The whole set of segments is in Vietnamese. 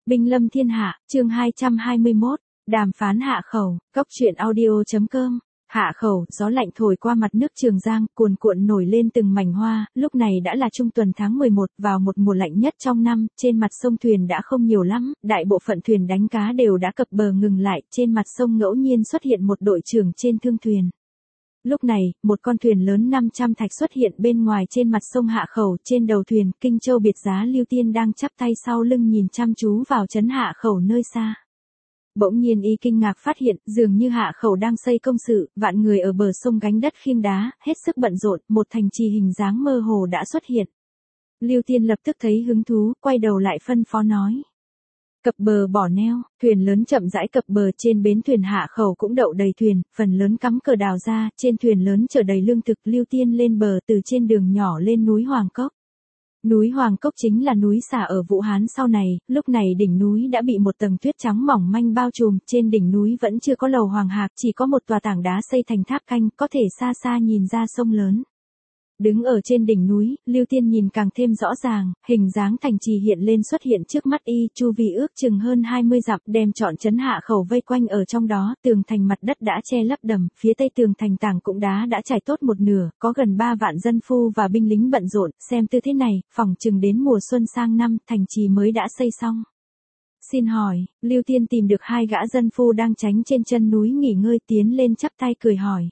Binh lâm thiên hạ, chương 221, đàm phán Hạ Khẩu, Cóc truyện audio.com. Hạ Khẩu, gió lạnh thổi qua mặt nước Trường Giang, cuồn cuộn nổi lên từng mảnh hoa, lúc này đã là trung tuần tháng 11, vào một mùa lạnh nhất trong năm, trên mặt sông thuyền đã không nhiều lắm, đại bộ phận thuyền đánh cá đều đã cập bờ ngừng lại, trên mặt sông ngẫu nhiên xuất hiện một đội trưởng trên thương thuyền. Lúc này, một con thuyền lớn 500 thạch xuất hiện bên ngoài trên mặt sông Hạ Khẩu, trên đầu thuyền, Kinh Châu Biệt Giá Lưu Tiên đang chắp tay sau lưng nhìn chăm chú vào trấn Hạ Khẩu nơi xa. Bỗng nhiên y kinh ngạc phát hiện, dường như Hạ Khẩu đang xây công sự, vạn người ở bờ sông gánh đất khiêng đá, hết sức bận rộn, một thành trì hình dáng mơ hồ đã xuất hiện. Lưu Tiên lập tức thấy hứng thú, quay đầu lại phân phó nói. Cập bờ bỏ neo, thuyền lớn chậm rãi cập bờ, trên bến thuyền Hạ Khẩu cũng đậu đầy thuyền, phần lớn cắm cờ đào ra, trên thuyền lớn chở đầy lương thực. Lưu Tiên lên bờ từ trên đường nhỏ lên núi Hoàng Cốc. Núi Hoàng Cốc chính là núi xả ở Vũ Hán sau này, lúc này đỉnh núi đã bị một tầng tuyết trắng mỏng manh bao trùm, trên đỉnh núi vẫn chưa có lầu Hoàng Hạc, chỉ có một tòa tảng đá xây thành tháp canh, có thể xa xa nhìn ra sông lớn. Đứng ở trên đỉnh núi, Lưu Tiên nhìn càng thêm rõ ràng, hình dáng thành trì hiện lên xuất hiện trước mắt y, chu vi ước chừng hơn 20 dặm, đem trọn trấn Hạ Khẩu vây quanh ở trong đó, tường thành mặt đất đã che lấp đầm, phía tây tường thành tảng cũng đá đã trải tốt một nửa, có gần 3 vạn dân phu và binh lính bận rộn, xem tư thế này, phỏng chừng đến mùa xuân sang năm, thành trì mới đã xây xong. Xin hỏi, Lưu Tiên tìm được 2 gã dân phu đang tránh trên chân núi nghỉ ngơi, tiến lên chắp tay cười hỏi.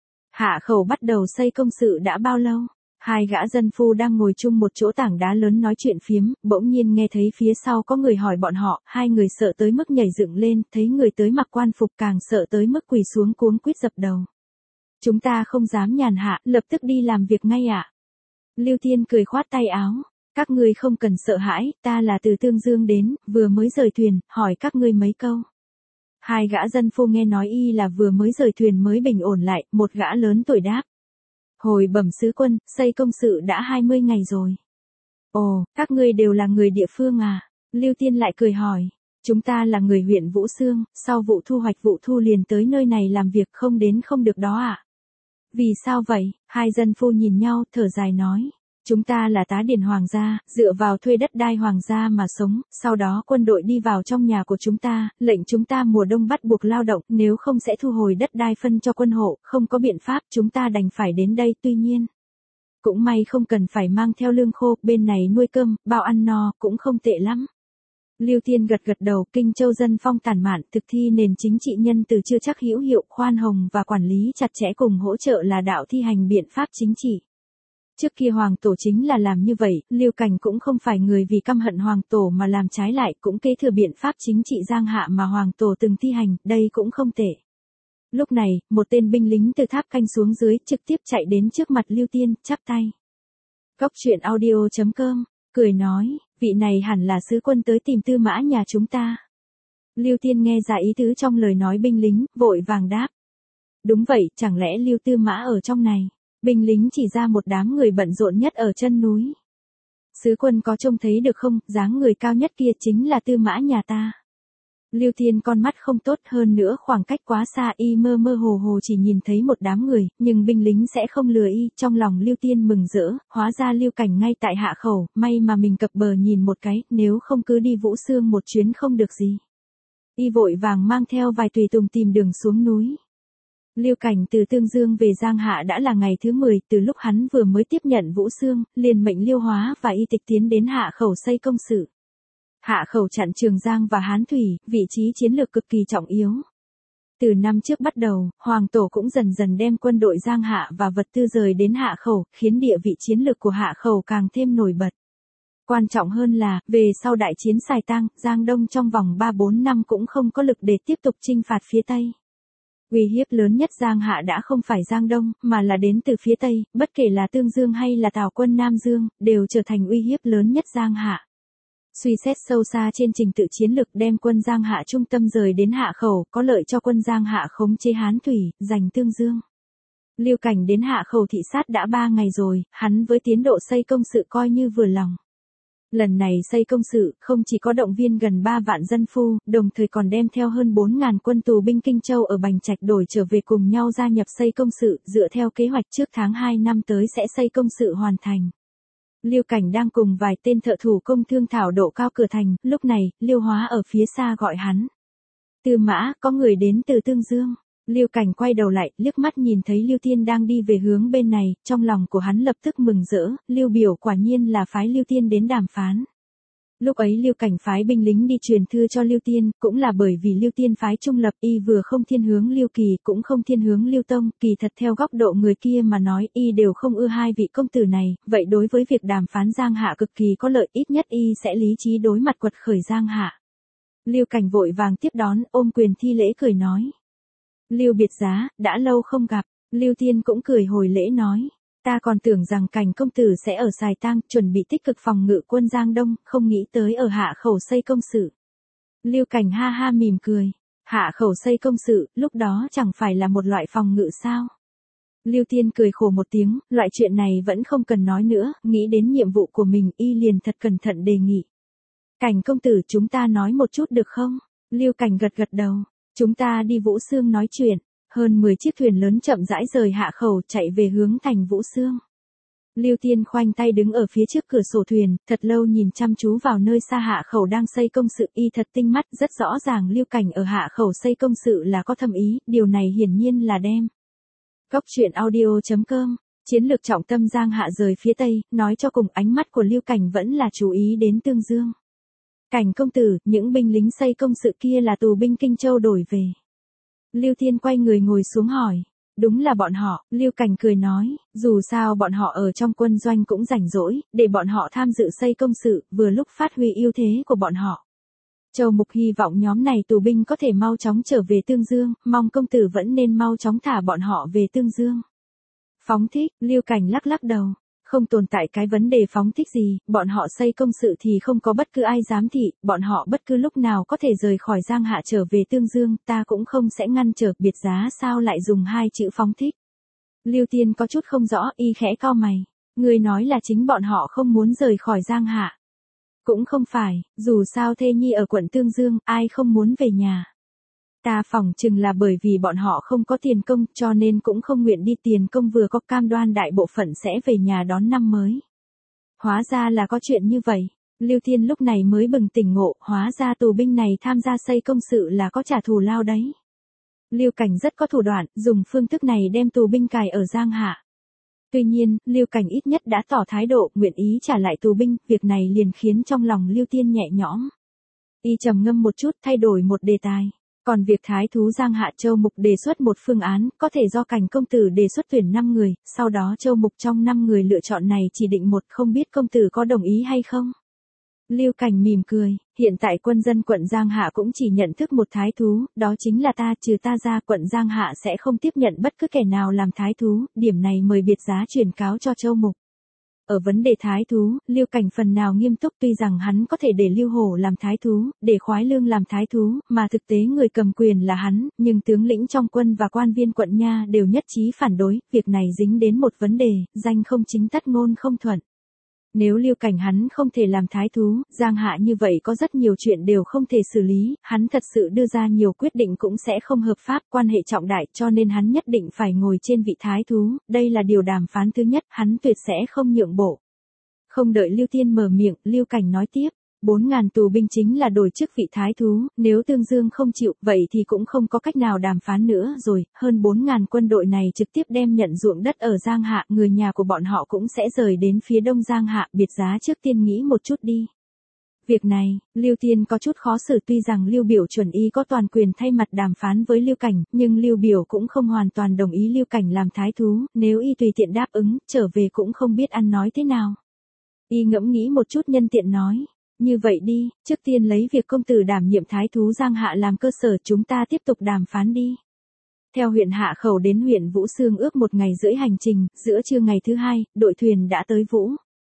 Hạ Khẩu bắt đầu xây công sự đã bao lâu? 2 gã dân phu đang ngồi chung một chỗ tảng đá lớn nói chuyện phiếm, bỗng nhiên nghe thấy phía sau có người hỏi bọn họ, 2 người sợ tới mức nhảy dựng lên, thấy người tới mặc quan phục càng sợ tới mức quỳ xuống cuống quýt dập đầu. Chúng ta không dám nhàn hạ, lập tức đi làm việc ngay ạ. Lưu Tiên cười khoát tay áo, các ngươi không cần sợ hãi, ta là từ Tương Dương đến, vừa mới rời thuyền, hỏi các ngươi mấy câu. 2 gã dân phu nghe nói y là vừa mới rời thuyền mới bình ổn lại, một gã lớn tuổi đáp. Hồi bẩm sứ quân, xây công sự đã 20 ngày rồi. Ồ, các ngươi đều là người địa phương à? Lưu Tiên lại cười hỏi. Chúng ta là người huyện Vũ Xương, sau vụ thu hoạch vụ thu liền tới nơi này làm việc, không đến không được đó ạ. Vì sao vậy? 2 dân phu nhìn nhau, thở dài nói. Chúng ta là tá điền hoàng gia, dựa vào thuê đất đai hoàng gia mà sống, sau đó quân đội đi vào trong nhà của chúng ta, lệnh chúng ta mùa đông bắt buộc lao động, nếu không sẽ thu hồi đất đai phân cho quân hộ, không có biện pháp, chúng ta đành phải đến đây, tuy nhiên. Cũng may không cần phải mang theo lương khô, bên này nuôi cơm, bao ăn no, cũng không tệ lắm. Lưu Tiên gật gật đầu, Kinh Châu dân phong tản mạn, thực thi nền chính trị nhân từ chưa chắc hữu hiệu, khoan hồng và quản lý chặt chẽ cùng hỗ trợ là đạo thi hành biện pháp chính trị. Trước kia Hoàng Tổ chính là làm như vậy, Lưu Cảnh cũng không phải người vì căm hận Hoàng Tổ mà làm trái lại, cũng kế thừa biện pháp chính trị giang hạ mà Hoàng Tổ từng thi hành, đây cũng không tệ. Lúc này, một tên binh lính từ tháp canh xuống dưới, trực tiếp chạy đến trước mặt Lưu Tiên, chắp tay. Cóc truyện audio.com, cười nói, vị này hẳn là sứ quân tới tìm Tư Mã nhà chúng ta. Lưu Tiên nghe ra ý tứ trong lời nói binh lính, vội vàng đáp. Đúng vậy, chẳng lẽ Lưu Tư Mã ở trong này? Binh lính chỉ ra một đám người bận rộn nhất ở chân núi. Sứ quân có trông thấy được không, dáng người cao nhất kia chính là Tư Mã nhà ta. Lưu Tiên con mắt không tốt, hơn nữa khoảng cách quá xa, y mơ mơ hồ hồ chỉ nhìn thấy một đám người, nhưng binh lính sẽ không lừa y, trong lòng Lưu Tiên mừng rỡ, hóa ra Lưu Cảnh ngay tại Hạ Khẩu, may mà mình cập bờ nhìn một cái, nếu không cứ đi Vũ Xương một chuyến không được gì. Y vội vàng mang theo vài tùy tùng tìm đường xuống núi. Lưu Cảnh từ Tương Dương về Giang Hạ đã là ngày thứ 10, từ lúc hắn vừa mới tiếp nhận Vũ Xương, liền mệnh Liêu Hóa và Y Tịch tiến đến Hạ Khẩu xây công sự. Hạ Khẩu chặn Trường Giang và Hán Thủy, vị trí chiến lược cực kỳ trọng yếu. Từ năm trước bắt đầu, Hoàng Tổ cũng dần dần đem quân đội Giang Hạ và vật tư rời đến Hạ Khẩu, khiến địa vị chiến lược của Hạ Khẩu càng thêm nổi bật. Quan trọng hơn là, về sau đại chiến Sài Tang, Giang Đông trong vòng 3-4 năm cũng không có lực để tiếp tục chinh phạt phía Tây. Uy hiếp lớn nhất Giang Hạ đã không phải Giang Đông, mà là đến từ phía Tây, bất kể là Tương Dương hay là Tào quân Nam Dương, đều trở thành uy hiếp lớn nhất Giang Hạ. Suy xét sâu xa trên trình tự chiến lược đem quân Giang Hạ trung tâm rời đến Hạ Khẩu, có lợi cho quân Giang Hạ khống chế Hán Thủy, giành Tương Dương. Lưu Cảnh đến Hạ Khẩu thị sát đã 3 ngày rồi, hắn với tiến độ xây công sự coi như vừa lòng. Lần này xây công sự, không chỉ có động viên gần 3 vạn dân phu, đồng thời còn đem theo hơn 4.000 quân tù binh Kinh Châu ở Bành Trạch đổi trở về cùng nhau gia nhập xây công sự, dựa theo kế hoạch trước tháng 2 năm tới sẽ xây công sự hoàn thành. Lưu Cảnh đang cùng vài tên thợ thủ công thương thảo độ cao cửa thành, lúc này, Lưu Hóa ở phía xa gọi hắn. Tư Mã, có người đến từ Tương Dương. Lưu Cảnh quay đầu lại, liếc mắt nhìn thấy Lưu Tiên đang đi về hướng bên này, trong lòng của hắn lập tức mừng rỡ, Lưu biểu quả nhiên là phái Lưu Tiên đến đàm phán. Lúc ấy Lưu Cảnh phái binh lính đi truyền thư cho Lưu Tiên, cũng là bởi vì Lưu Tiên phái trung lập, y vừa không thiên hướng Lưu Kỳ, cũng không thiên hướng Lưu Tông, kỳ thật theo góc độ người kia mà nói, y đều không ưa hai vị công tử này, vậy đối với việc đàm phán Giang Hạ cực kỳ có lợi, ít nhất y sẽ lý trí đối mặt quật khởi Giang Hạ. Lưu Cảnh vội vàng tiếp đón, ôm quyền thi lễ cười nói. Lưu biệt giá, đã lâu không gặp. Lưu Tiên cũng cười hồi lễ nói. Ta còn tưởng rằng Cảnh công tử sẽ ở Sài Tang, chuẩn bị tích cực phòng ngự quân Giang Đông, không nghĩ tới ở Hạ Khẩu xây công sự. Lưu Cảnh ha ha mỉm cười. Hạ Khẩu xây công sự, lúc đó chẳng phải là một loại phòng ngự sao? Lưu Tiên cười khổ một tiếng, loại chuyện này vẫn không cần nói nữa, nghĩ đến nhiệm vụ của mình, y liền thật cẩn thận đề nghị. Cảnh công tử, chúng ta nói một chút được không? Lưu Cảnh gật gật đầu. Chúng ta đi Vũ Xương nói chuyện. Hơn 10 chiếc thuyền lớn chậm rãi rời Hạ Khẩu chạy về hướng thành Vũ Xương. Lưu Tiên khoanh tay đứng ở phía trước cửa sổ thuyền, thật lâu nhìn chăm chú vào nơi xa Hạ Khẩu đang xây công sự, y thật tinh mắt, rất rõ ràng Lưu Cảnh ở Hạ Khẩu xây công sự là có thâm ý, điều này hiển nhiên là đem. Góc truyện audio.com, chiến lược trọng tâm Giang Hạ rời phía Tây, nói cho cùng ánh mắt của Lưu Cảnh vẫn là chú ý đến Tương Dương. Cảnh công tử, những binh lính xây công sự kia là tù binh Kinh Châu đổi về. Lưu Tiên quay người ngồi xuống hỏi. Đúng là bọn họ, Lưu Cảnh cười nói, dù sao bọn họ ở trong quân doanh cũng rảnh rỗi, để bọn họ tham dự xây công sự, vừa lúc phát huy ưu thế của bọn họ. Châu Mục hy vọng nhóm này tù binh có thể mau chóng trở về Tương Dương, mong công tử vẫn nên mau chóng thả bọn họ về Tương Dương. Phóng thích, Lưu Cảnh lắc lắc đầu. Không tồn tại cái vấn đề phóng thích gì, bọn họ xây công sự thì không có bất cứ ai giám thị, bọn họ bất cứ lúc nào có thể rời khỏi Giang Hạ trở về Tương Dương, ta cũng không sẽ ngăn trở, biệt giá sao lại dùng hai chữ phóng thích. Lưu Tiên có chút không rõ, y khẽ cau mày. Người nói là chính bọn họ không muốn rời khỏi Giang Hạ. Cũng không phải, dù sao thê nhi ở quận Tương Dương, ai không muốn về nhà. Ta phỏng chừng là bởi vì bọn họ không có tiền công, cho nên cũng không nguyện đi tiền công, vừa có cam đoan đại bộ phận sẽ về nhà đón năm mới. Hóa ra là có chuyện như vậy. Lưu Tiên lúc này mới bừng tỉnh ngộ, hóa ra tù binh này tham gia xây công sự là có trả thù lao đấy. Lưu Cảnh rất có thủ đoạn, dùng phương thức này đem tù binh cài ở Giang Hạ. Tuy nhiên, Lưu Cảnh ít nhất đã tỏ thái độ, nguyện ý trả lại tù binh, việc này liền khiến trong lòng Lưu Tiên nhẹ nhõm. Y trầm ngâm một chút, thay đổi một đề tài. Còn việc thái thú Giang Hạ, Châu Mục đề xuất một phương án, có thể do Cảnh công tử đề xuất tuyển 5 người, sau đó Châu Mục trong 5 người lựa chọn này chỉ định một, không biết công tử có đồng ý hay không? Lưu Cảnh mỉm cười, hiện tại quân dân quận Giang Hạ cũng chỉ nhận thức một thái thú, đó chính là ta, trừ ta ra quận Giang Hạ sẽ không tiếp nhận bất cứ kẻ nào làm thái thú, điểm này mời biệt giá truyền cáo cho Châu Mục. Ở vấn đề thái thú, Lưu Cảnh phần nào nghiêm túc, tuy rằng hắn có thể để Lưu Hổ làm thái thú, để Khoái Lương làm thái thú, mà thực tế người cầm quyền là hắn, nhưng tướng lĩnh trong quân và quan viên quận nha đều nhất trí phản đối, việc này dính đến một vấn đề, danh không chính tắc ngôn không thuận. Nếu Lưu Cảnh hắn không thể làm thái thú, Giang Hạ như vậy có rất nhiều chuyện đều không thể xử lý, hắn thật sự đưa ra nhiều quyết định cũng sẽ không hợp pháp, quan hệ trọng đại, cho nên hắn nhất định phải ngồi trên vị thái thú, đây là điều đàm phán thứ nhất, hắn tuyệt sẽ không nhượng bộ. Không đợi Lưu Tiên mở miệng, Lưu Cảnh nói tiếp. 4.000 tù binh chính là đổi chức vị thái thú, nếu Tương Dương không chịu, vậy thì cũng không có cách nào đàm phán nữa rồi, hơn 4.000 quân đội này trực tiếp đem nhận ruộng đất ở Giang Hạ, người nhà của bọn họ cũng sẽ rời đến phía đông Giang Hạ, biệt giá trước tiên nghĩ một chút đi. Việc này, Lưu Tiên có chút khó xử, tuy rằng Lưu Biểu chuẩn y có toàn quyền thay mặt đàm phán với Lưu Cảnh, nhưng Lưu Biểu cũng không hoàn toàn đồng ý Lưu Cảnh làm thái thú, nếu y tùy tiện đáp ứng, trở về cũng không biết ăn nói thế nào. Y ngẫm nghĩ một chút nhân tiện nói. Như vậy đi, trước tiên lấy việc công tử đảm nhiệm thái thú Giang Hạ làm cơ sở, chúng ta tiếp tục đàm phán đi. Theo huyện Hạ Khẩu đến huyện Vũ Xương ước 1 ngày rưỡi hành trình, giữa trưa ngày thứ 2, đội thuyền đã tới Vũ.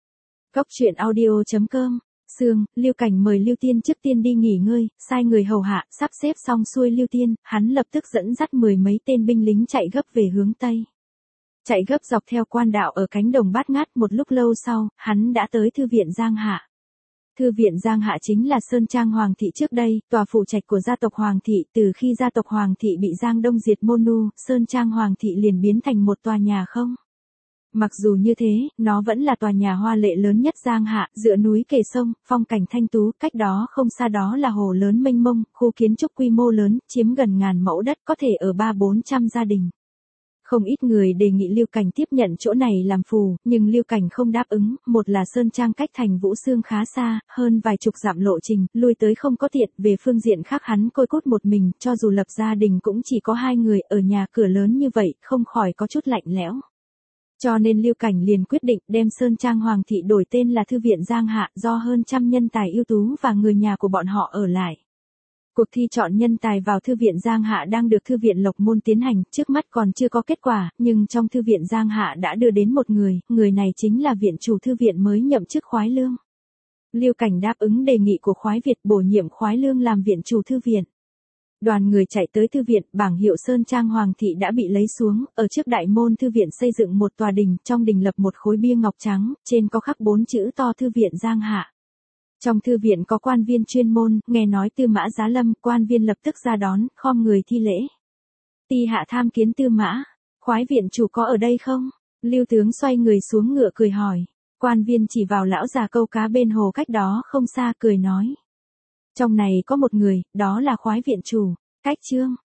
Góc truyện audio.com, Xương, Lưu Cảnh mời Lưu Tiên trước tiên đi nghỉ ngơi, sai người hầu hạ, sắp xếp xong xuôi Lưu Tiên, hắn lập tức dẫn dắt 10 mấy tên binh lính chạy gấp về hướng Tây. Chạy gấp dọc theo quan đạo ở cánh đồng bát ngát, một lúc lâu sau, hắn đã tới thư viện Giang Hạ. Thư viện Giang Hạ chính là Sơn Trang Hoàng thị trước đây, tòa phủ trạch của gia tộc Hoàng thị, từ khi gia tộc Hoàng thị bị Giang Đông diệt môn nu, Sơn Trang Hoàng thị liền biến thành một tòa nhà không Mặc dù như thế, nó vẫn là tòa nhà hoa lệ lớn nhất Giang Hạ, dựa núi kề sông, phong cảnh thanh tú, cách đó không xa đó là hồ lớn mênh mông, khu kiến trúc quy mô lớn, chiếm gần ngàn mẫu đất, có thể ở 300-400 gia đình. Không ít người đề nghị Lưu Cảnh tiếp nhận chỗ này làm phù, nhưng Lưu Cảnh không đáp ứng, một là Sơn Trang cách thành Vũ Xương khá xa, hơn vài chục dặm lộ trình, lui tới không có tiện, về phương diện khác hắn côi cút một mình, cho dù lập gia đình cũng chỉ có 2 người, ở nhà cửa lớn như vậy, không khỏi có chút lạnh lẽo. Cho nên Lưu Cảnh liền quyết định đem Sơn Trang Hoàng Thị đổi tên là Thư viện Giang Hạ, do hơn trăm nhân tài ưu tú và người nhà của bọn họ ở lại. Cuộc thi chọn nhân tài vào Thư viện Giang Hạ đang được Thư viện Lộc Môn tiến hành, trước mắt còn chưa có kết quả, nhưng trong Thư viện Giang Hạ đã đưa đến một người này chính là viện chủ Thư viện mới nhậm chức Khoái Lương. Lưu Cảnh đáp ứng đề nghị của Khoái Việt bổ nhiệm Khoái Lương làm viện chủ Thư viện. Đoàn người chạy tới thư viện, bảng hiệu Sơn Trang Hoàng Thị đã bị lấy xuống, ở trước đại môn thư viện xây dựng một tòa đình, trong đình lập một khối bia ngọc trắng, trên có khắc 4 chữ to Thư viện Giang Hạ. Trong thư viện có quan viên chuyên môn, nghe nói Tư Mã Giá Lâm, quan viên lập tức ra đón, khom người thi lễ. Ti hạ tham kiến Tư Mã, Khoái viện chủ có ở đây không? Lưu tướng xoay người xuống ngựa cười hỏi. Quan viên chỉ vào lão già câu cá bên hồ cách đó không xa cười nói. Trong này có một người, đó là Khoái viện chủ, Cách Trương.